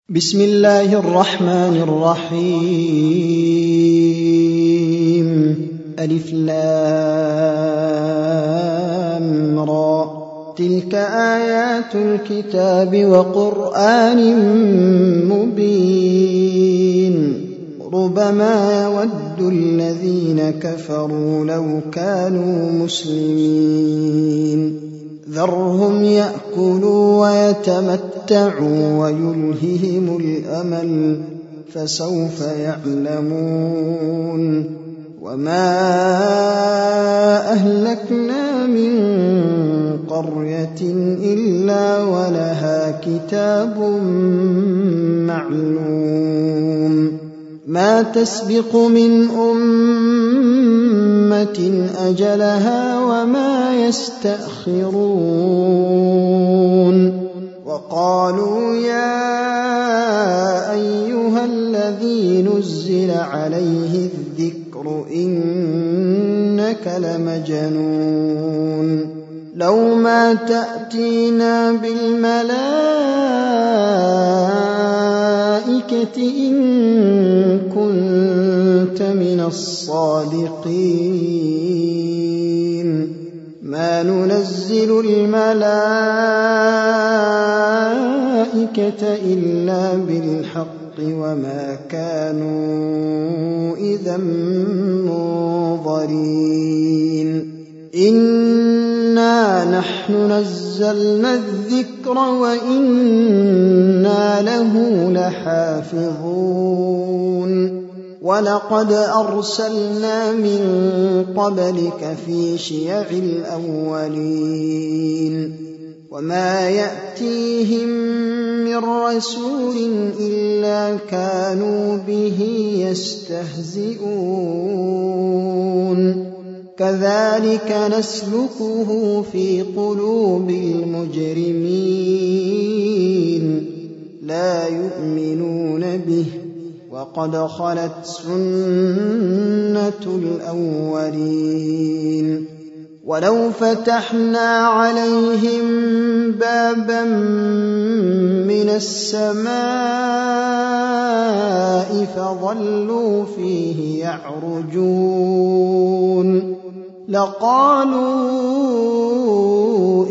بسم الله الرحمن الرحيم. ألف لام را. تلك آيات الكتاب وقرآن مبين. ربما يود الذين كفروا لو كانوا مسلمين. ذرهم يأكلوا ويتمتعوا ويلههم الأمل فسوف يعلمون. وما أهلكنا من قرية إلا ولها كتاب معلوم. ما تسبق من أمة أجلها وما يستأخرون. وقالوا يا أيها الذي نزل عليه الذكر إنك لمجنون. لو ما تأتينا بالملائكة إن كنت من الصادقين. ما ننزل الملائكة إلا بالحق وما كانوا إذا منظرين. إنا نحن نزلنا الذكر وإنا له لحافظون. ولقد أرسلنا من قبلك في شيع الأولين. وما يأتيهم من رسول إلا كانوا به يستهزئون. كذلك نسلكه في قلوب المجرمين لا يؤمنون به وقد خلت سنة الأولين. ولو فتحنا عليهم بابا من السماء فظلوا فيه يعرجون لقالوا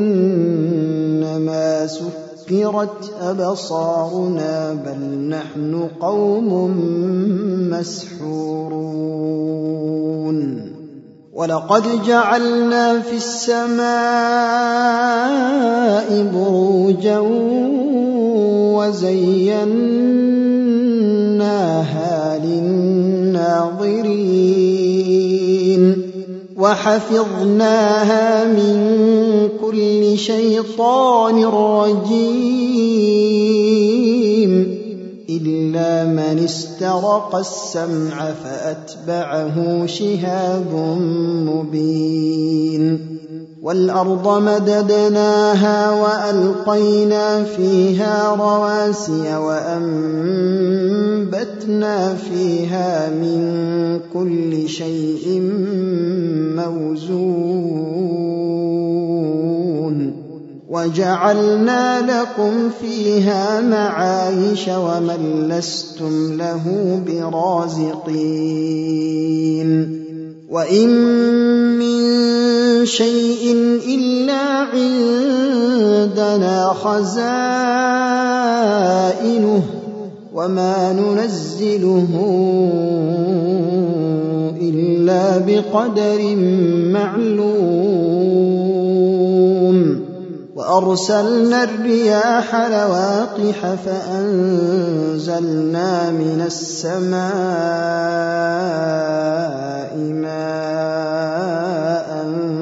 إنما سكرت أبصارنا بل نحن قوم مسحورون. ولقد جعلنا في السماء بروجا وزيناها للناظرين وحفظناها من كل شيطان رجيم إلا من استرق السمع فأتبعه شهاب مبين. والأرض مددناها وألقينا فيها رواسي وأنبتنا فيها من كل شيء موزون. وجعلنا لكم فيها معايش ومن لستم له برازقين. وإن من شيء إلا عندنا خزائنه وما ننزله إلا بقدر معلوم. وأرسلنا الرياح لواقح فأنزلنا من السماء ماء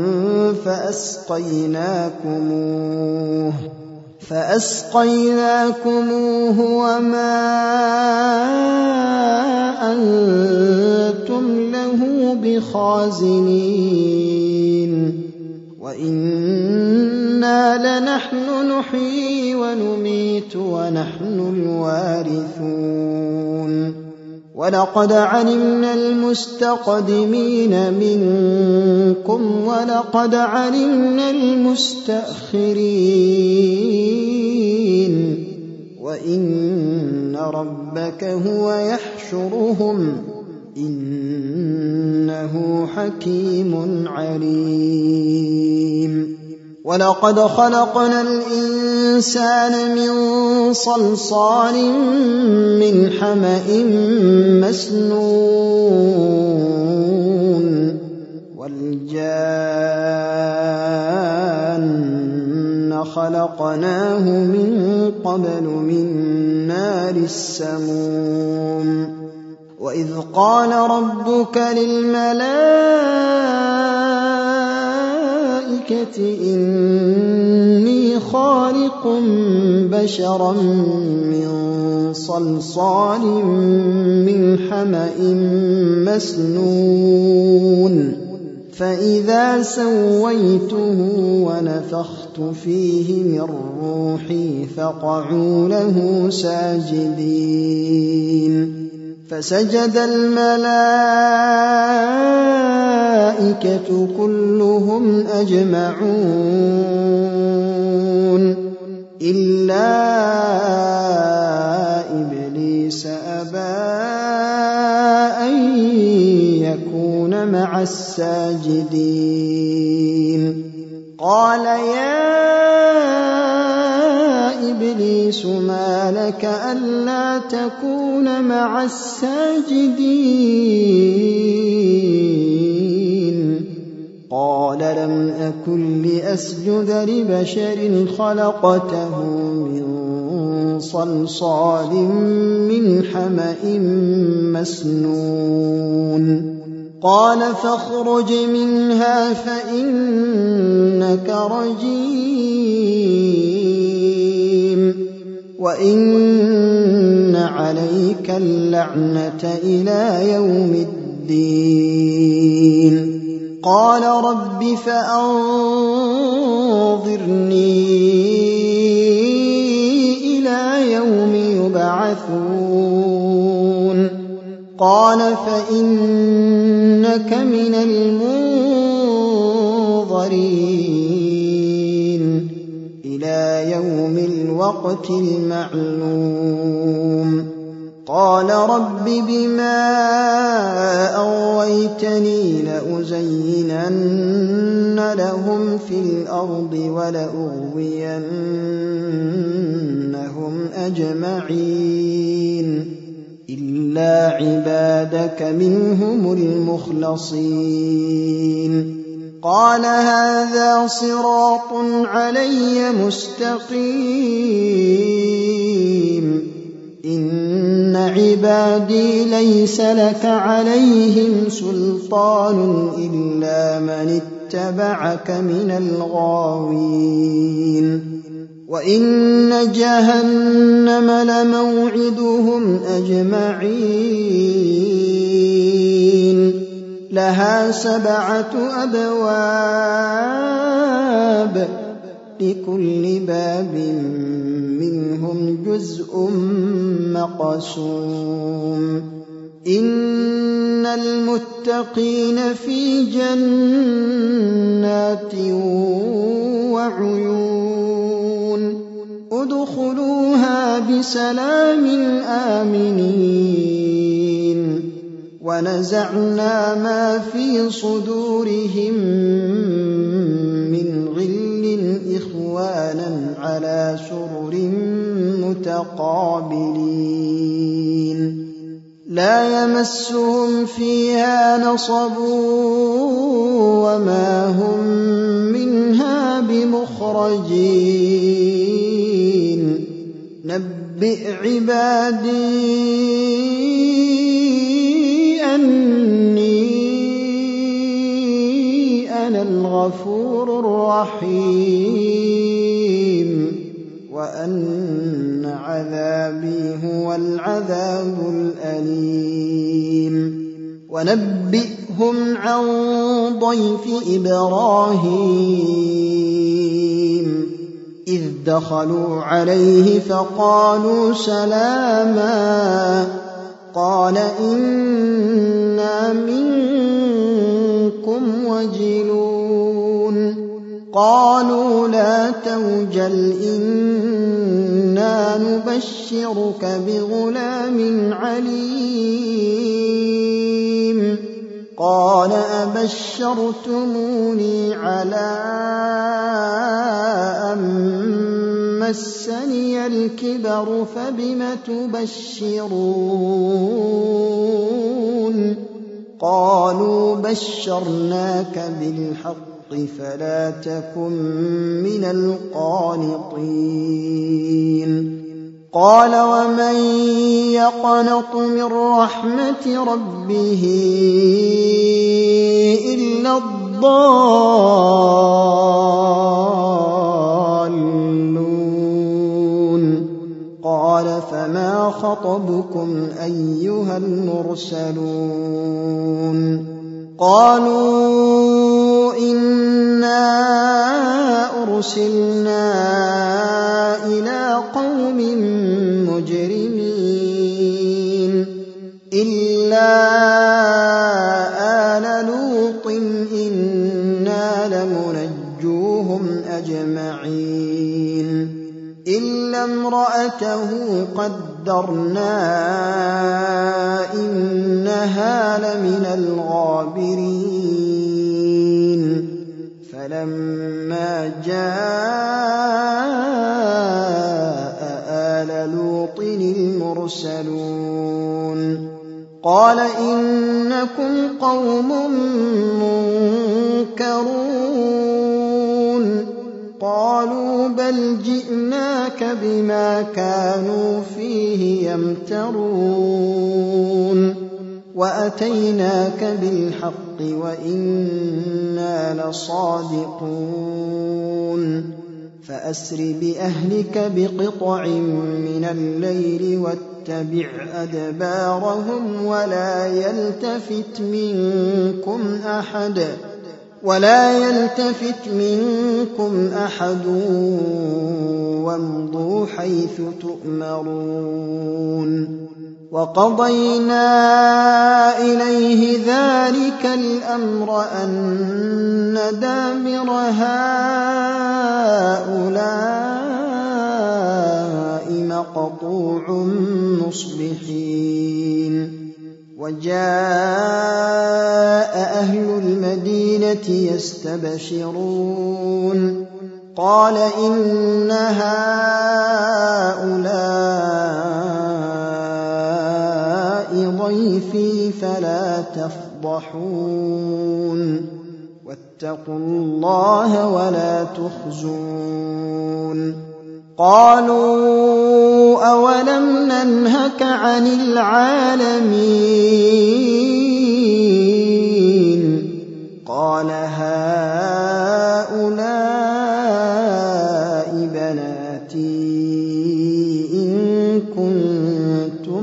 فأسقيناكموه وما أنتم له بخازنين. وإنا لنحن نحيي ونميت ونحن الوارثون. ولقد علمنا المستقدمين منكم ولقد علمنا المستأخرين وَإِنَّ رَبَّكَ هُوَ يَحْشُرُهُمْ إِنَّهُ حَكِيمٌ عَلِيمٌ وَلَقَدْ خَلَقْنَا الْإِنسَانَ مِنْ صَلْصَالٍ مِنْ حَمَإٍ مَسْنُونٍ وَالْجَانَّ خَلَقْنَاهُ مِنْ قَبْلُ مِنْ نَارِ السَّمُومِ وَإِذْ قَالَ رَبُّكَ لِلْمَلَائِكَةِ إِنِّي خَالِقٌ بَشَرًا مِّن صَلْصَالٍ مِّنْ حَمَإٍ مَّسْنُونٍ فَإِذَا سَوَّيْتُهُ وَنَفَخْتُ فِيهِ مِن رُّوحِي فَقَعُوا لَهُ سَاجِدِينَ فَسَجَدَ الْمَلَائِكَةُ كُلُّهُمْ أَجْمَعُونَ إِلَّا إِبْلِيسَ أَبَىٰ أَن يَكُونَ مَعَ السَّاجِدِينَ قَالَ يَا إِبْلِيسُ مَا لَكَ أَلَّا تَكُونَ مَعَ السَّاجِدِينَ قَالَ لَمْ أَكُن لِّأَسْجُدَ لِبَشَرٍ خَلَقْتَهُ مِن صَلْصَالٍ مِّنْ حَمَإٍ مسنون قَالَ فَاخْرُجْ مِنْهَا فَإِنَّكَ رَجِيمٌ وَإِنَّ عَلَيْكَ اللَّعْنَةَ إِلَىٰ يَوْمِ الدِّينِ قَالَ رَبِّ فَأَنظِرْنِي إِلَىٰ يَوْمِ يُبْعَثُونَ قَالَ فَإِنَّكَ مِنَ الْمُنظَرِينَ إِلَىٰ يَوْمِ الْوَقْتِ الْمَعْلُومِ قَالَ رَبِّ بِمَا أَغْوَيْتَنِي لَأُزَيِّنَنَّ لَهُمْ فِي الْأَرْضِ وَلَأُغْوِيَنَّهُمْ أَجْمَعِينَ إِلَّا عِبَادَكَ مِنْهُمُ الْمُخْلَصِينَ قَالَ هَٰذَا صِرَاطٌ عَلَيَّ مُسْتَقِيمٌ إِنَّ عِبَادِي لَيْسَ لَكَ عَلَيْهِمْ سُلْطَانٌ إِلَّا مَنِ اتَّبَعَكَ مِنَ الْغَاوِينَ وَإِنَّ جَهَنَّمَ لَمَوْعِدُهُمْ أَجْمَعِينَ لَهَا 7 أبواب لِكُلِّ بَابٍ مِّنْهُمْ جُزْءٌ مَّقْسُومٌ إِنَّ الْمُتَّقِينَ فِي جَنَّاتٍ وَعُيُونٍ ادْخُلُوهَا بِسَلَامٍ آمِنِينَ وَنَزَعْنَا مَا فِي صُدُورِهِم مِّنْ غِلٍّ إِخْوَانًا عَلَىٰ سُرُرٍ مُّتَقَابِلِينَ لَا يَمَسُّهُمْ فِيهَا نَصَبٌ وَمَا هُم مِّنْهَا بِمُخْرَجِينَ نَبِّئْ عِبَادِي أَنِّي أَنَا الْغَفُورُ الرَّحِيمُ وَأَنَّ عَذَابِي هُوَ الْعَذَابُ الْأَلِيمُ وَنَبِّئْهُمْ عَن ضَيْفِ إِبْرَاهِيمَ إِذْ دَخَلُوا عَلَيْهِ فَقَالُوا سَلَامًا قَالَ إِنَّا مِنكُمْ وَجِلُونَ قَالُوا لَا تَوْجَلْ إِنَّا إنا نبشرك بغلام عليم قال أبشرتموني على أن مسني الكبر فبم تبشرون قالوا بشرناك بالحق فلا تكن من القانطين قال ومن يقنط من رحمة ربه إلا الضالون قال فما خطبكم أيها المرسلون قالوا إنا أرسلنا إلى قوم مجرمين إلا آل لوط إنا لمنجوهم أجمعين إلا امرأته قدرنا إنها لمن الغابرين فلما جاء آل لوط المرسلون قال إنكم قوم منكرون قالوا بل جئناك بما كانوا فيه يمترون وأتيناك بالحق وإنا لصادقون فأسر بأهلك بقطع من الليل واتبع أدبارهم ولا يلتفت منكم أحد وامضوا حيث تؤمرون وقضينا إليه ذلك الأمر أن دابر هؤلاء مقطوع مصبحين وجاء أهل المدينة يستبشرون قال إن هؤلاء ضيفي فلا تفضحون واتقوا الله ولا تخزون قالوا أولم ننهك عن العالمين قال هؤلاء بناتي إن كنتم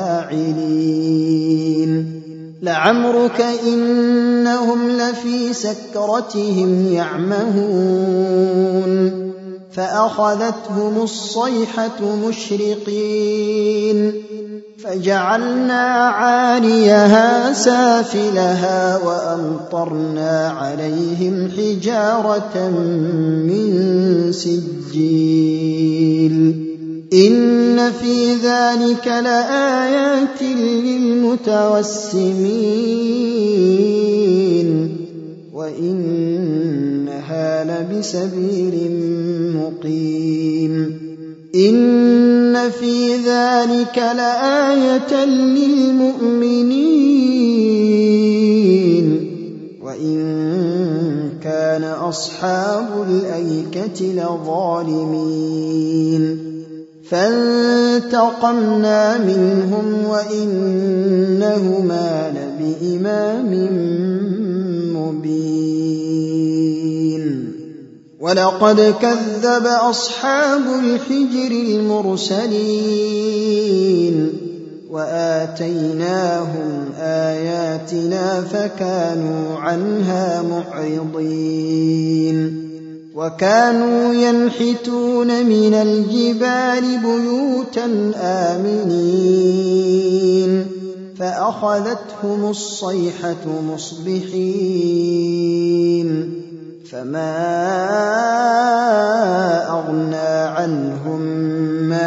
فاعلين لعمرك إنهم لفي سكرتهم يعمهون فأخذتهم الصيحة مشرقين فجعلنا عاليها سافلها وأمطرنا عليهم حجارة من سجيل إن في ذلك لآيات للمتوسمين وإنها لبسبيل مقيم إن في ذلك لآية للمؤمنين وإن كان أصحاب الأيكة لظالمين فانتقمنا منهم وإنهما لبإمام مبين ولقد كذب أصحاب الحجر المرسلين وآتيناهم آياتنا فكانوا عنها معرضين وكانوا ينحتون من الجبال بيوتا آمنين فأخذتهم الصيحة مصبحين فما أغنى عنهم ما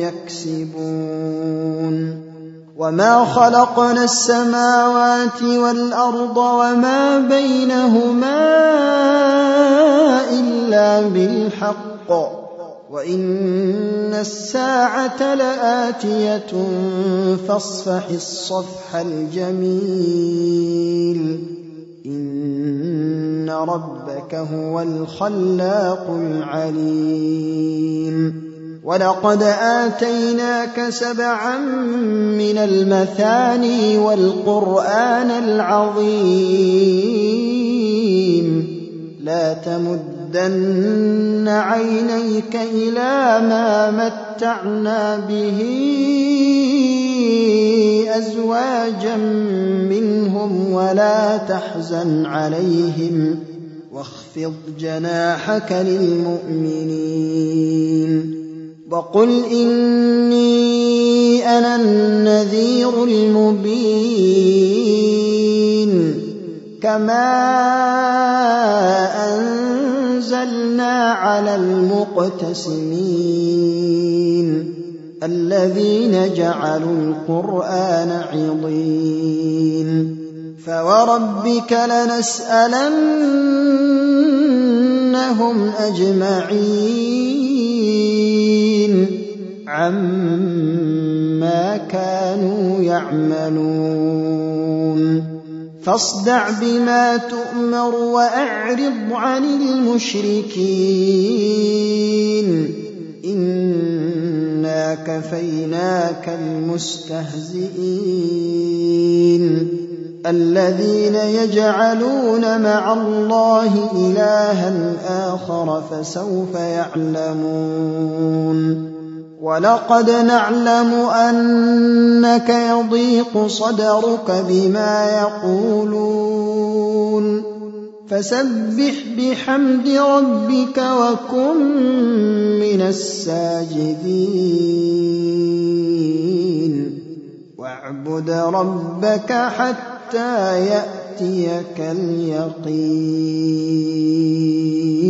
يكسبون وما خلقنا السماوات والأرض وما بينهما إلا بالحق وإن الساعة لآتية فاصفح الصفح الجميل إن ربك هو الخلاق العليم ولقد آتيناك 7 من المثاني والقرآن العظيم لا تمدن عينيك إلى ما متعنا به أزواجا منهم ولا تحزن عليهم واخفض جناحك للمؤمنين وقل إني أنا النذير المبين كما أنزلنا على المقتسمين الذين جعلوا القرآن عضين فوربك لنسألنهم أجمعين عما كانوا يعملون فاصدع بما تؤمر وأعرض عن المشركين إنا كفيناك المستهزئين الذين يجعلون مع الله إلها آخر فسوف يعلمون ولقد نعلم أنك يضيق صدرك بما يقولون فسبح بحمد ربك وكن من الساجدين واعبد ربك حتى يأتيك اليقين